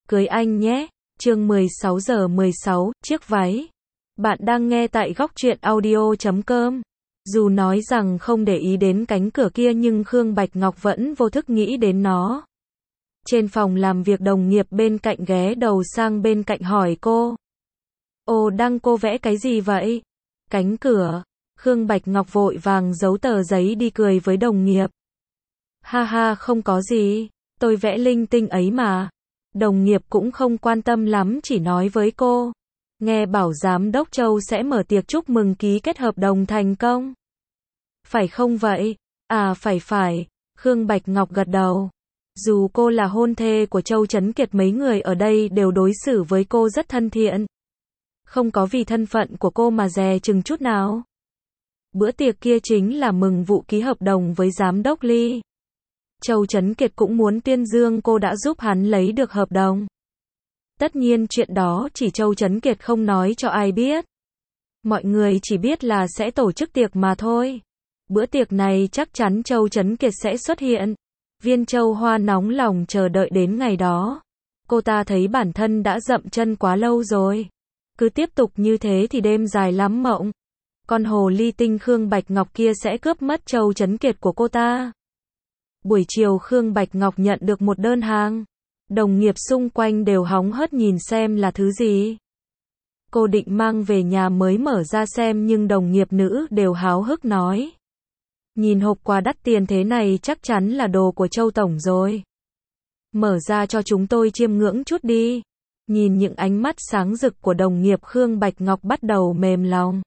cưới anh nhé. Chương 16 giờ 16, chiếc váy. Bạn đang nghe tại góc truyện audio.com. Dù nói rằng không để ý đến cánh cửa kia nhưng Khương Bạch Ngọc vẫn vô thức nghĩ đến nó. Trên phòng làm việc đồng nghiệp bên cạnh ghé đầu sang bên cạnh hỏi cô. Ồ Đăng, cô vẽ cái gì vậy? Cánh cửa. Khương Bạch Ngọc vội vàng giấu tờ giấy đi cười với đồng nghiệp. Ha ha, không có gì, tôi vẽ linh tinh ấy mà. Đồng nghiệp cũng không quan tâm lắm, chỉ nói với cô. Nghe bảo giám đốc Châu sẽ mở tiệc chúc mừng ký kết hợp đồng thành công. Phải không vậy? À phải. Khương Bạch Ngọc gật đầu. Dù cô là hôn thê của Châu Chấn Kiệt, mấy người ở đây đều đối xử với cô rất thân thiện. Không có vì thân phận của cô mà dè chừng chút nào. Bữa tiệc kia chính là mừng vụ ký hợp đồng với giám đốc Ly. Châu Chấn Kiệt cũng muốn tuyên dương cô đã giúp hắn lấy được hợp đồng. Tất nhiên chuyện đó chỉ Châu Chấn Kiệt không nói cho ai biết. Mọi người chỉ biết là sẽ tổ chức tiệc mà thôi. Bữa tiệc này chắc chắn Châu Chấn Kiệt sẽ xuất hiện. Viên Châu Hoa nóng lòng chờ đợi đến ngày đó. Cô ta thấy bản thân đã dậm chân quá lâu rồi. Cứ tiếp tục như thế thì đêm dài lắm mộng. Con hồ ly tinh Khương Bạch Ngọc kia sẽ cướp mất Châu Chấn Kiệt của cô ta. Buổi chiều Khương Bạch Ngọc nhận được một đơn hàng. Đồng nghiệp xung quanh đều hóng hớt nhìn xem là thứ gì. Cô định mang về nhà mới mở ra xem nhưng đồng nghiệp nữ đều háo hức nói. Nhìn hộp quà đắt tiền thế này chắc chắn là đồ của Châu Tổng rồi. Mở ra cho chúng tôi chiêm ngưỡng chút đi. Nhìn những ánh mắt sáng rực của đồng nghiệp, Khương Bạch Ngọc bắt đầu mềm lòng.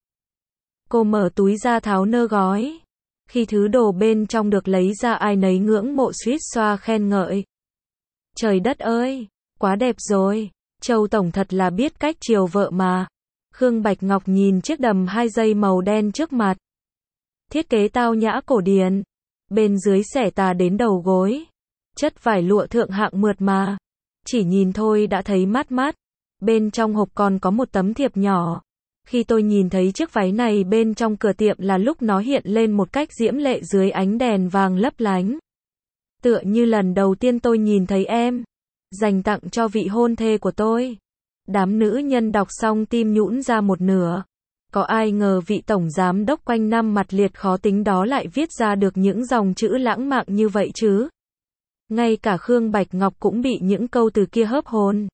Cô mở túi ra tháo nơ gói. Khi thứ đồ bên trong được lấy ra, ai nấy ngưỡng mộ suýt xoa khen ngợi. Trời đất ơi, quá đẹp rồi, Châu Tổng thật là biết cách chiều vợ mà. Khương Bạch Ngọc nhìn chiếc đầm 2 dây màu đen trước mặt. Thiết kế tao nhã cổ điển. Bên dưới xẻ tà đến đầu gối. Chất vải lụa thượng hạng mượt mà. Chỉ nhìn thôi đã thấy mát mắt. Bên trong hộp còn có một tấm thiệp nhỏ. Khi tôi nhìn thấy chiếc váy này bên trong cửa tiệm là lúc nó hiện lên một cách diễm lệ dưới ánh đèn vàng lấp lánh. Tựa như lần đầu tiên tôi nhìn thấy em. Dành tặng cho vị hôn thê của tôi. Đám nữ nhân đọc xong tim nhũn ra một nửa. Có ai ngờ vị tổng giám đốc quanh năm mặt liệt khó tính đó lại viết ra được những dòng chữ lãng mạn như vậy chứ. Ngay cả Khương Bạch Ngọc cũng bị những câu từ kia hớp hồn.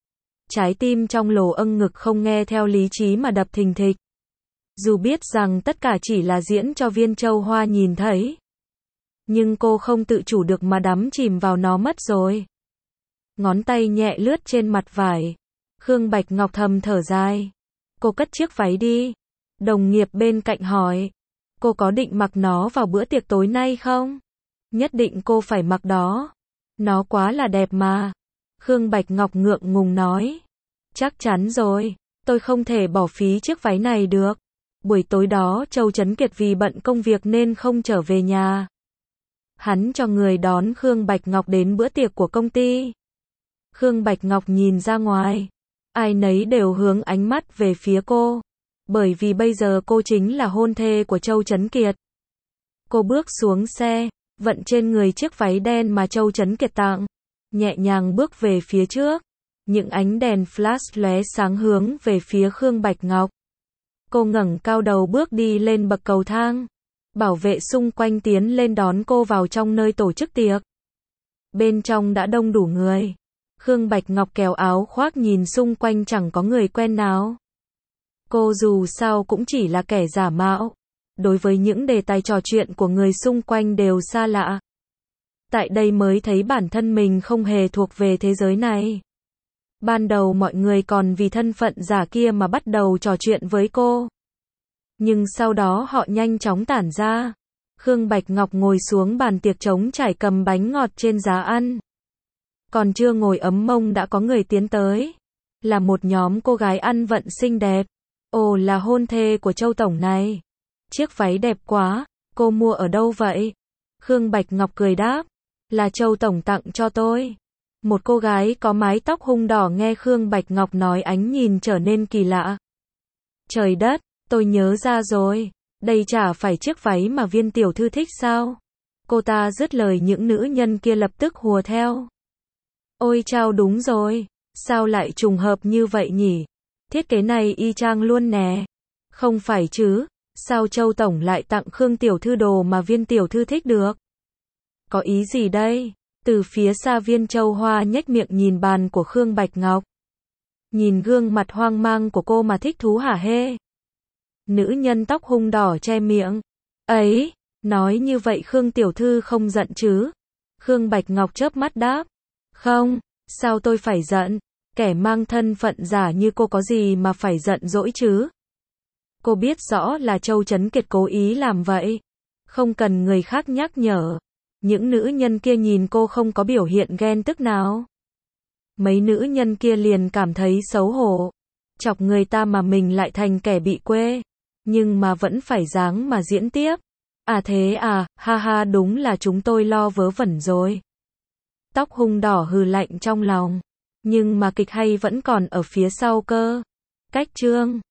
Trái tim trong lồ âng ngực không nghe theo lý trí mà đập thình thịch. Dù biết rằng tất cả chỉ là diễn cho Viên Châu Hoa nhìn thấy. Nhưng cô không tự chủ được mà đắm chìm vào nó mất rồi. Ngón tay nhẹ lướt trên mặt vải. Khương Bạch Ngọc thầm thở dài. Cô cất chiếc váy đi. Đồng nghiệp bên cạnh hỏi. Cô có định mặc nó vào bữa tiệc tối nay không? Nhất định cô phải mặc đó. Nó quá là đẹp mà. Khương Bạch Ngọc ngượng ngùng nói. Chắc chắn rồi. Tôi không thể bỏ phí chiếc váy này được. Buổi tối đó Châu Chấn Kiệt vì bận công việc nên không trở về nhà. Hắn cho người đón Khương Bạch Ngọc đến bữa tiệc của công ty. Khương Bạch Ngọc nhìn ra ngoài. Ai nấy đều hướng ánh mắt về phía cô. Bởi vì bây giờ cô chính là hôn thê của Châu Chấn Kiệt. Cô bước xuống xe, vận trên người chiếc váy đen mà Châu Chấn Kiệt tặng. Nhẹ nhàng bước về phía trước. Những ánh đèn flash lóe sáng hướng về phía Khương Bạch Ngọc. Cô ngẩng cao đầu bước đi lên bậc cầu thang. Bảo vệ xung quanh tiến lên đón cô vào trong nơi tổ chức tiệc. Bên trong đã đông đủ người. Khương Bạch Ngọc kéo áo khoác nhìn xung quanh chẳng có người quen nào. Cô dù sao cũng chỉ là kẻ giả mạo. Đối với những đề tài trò chuyện của người xung quanh đều xa lạ. Tại đây mới thấy bản thân mình không hề thuộc về thế giới này. Ban đầu mọi người còn vì thân phận giả kia mà bắt đầu trò chuyện với cô. Nhưng sau đó họ nhanh chóng tản ra. Khương Bạch Ngọc ngồi xuống bàn tiệc trống trải cầm bánh ngọt trên giá ăn. Còn chưa ngồi ấm mông đã có người tiến tới. Là một nhóm cô gái ăn vận xinh đẹp. Ồ, là hôn thê của Châu Tổng này. Chiếc váy đẹp quá, cô mua ở đâu vậy? Khương Bạch Ngọc cười đáp. Là Châu Tổng tặng cho tôi. Một cô gái có mái tóc hung đỏ nghe Khương Bạch Ngọc nói ánh nhìn trở nên kỳ lạ. Trời đất, tôi nhớ ra rồi. Đây chả phải chiếc váy mà Viên tiểu thư thích sao? Cô ta dứt lời những nữ nhân kia lập tức hùa theo. Ôi chao, đúng rồi. Sao lại trùng hợp như vậy nhỉ? Thiết kế này y chang luôn nè. Không phải chứ, sao Châu Tổng lại tặng Khương Tiểu Thư đồ mà Viên Tiểu Thư thích được? Có ý gì đây? Từ phía xa Viên Châu Hoa nhếch miệng nhìn bàn của Khương Bạch Ngọc. Nhìn gương mặt hoang mang của cô mà thích thú hả hê? Nữ nhân tóc hung đỏ che miệng. Ấy, nói như vậy Khương Tiểu Thư không giận chứ? Khương Bạch Ngọc chớp mắt đáp. Không, sao tôi phải giận? Kẻ mang thân phận giả như cô có gì mà phải giận dỗi chứ? Cô biết rõ là Châu Chấn Kiệt cố ý làm vậy. Không cần người khác nhắc nhở. Những nữ nhân kia nhìn cô không có biểu hiện ghen tức nào. Mấy nữ nhân kia liền cảm thấy xấu hổ. Chọc người ta mà mình lại thành kẻ bị quê. Nhưng mà vẫn phải dáng mà diễn tiếp. À thế à, ha ha đúng là chúng tôi lo vớ vẩn rồi. Tóc hung đỏ hừ lạnh trong lòng. Nhưng mà kịch hay vẫn còn ở phía sau cơ. Cách chương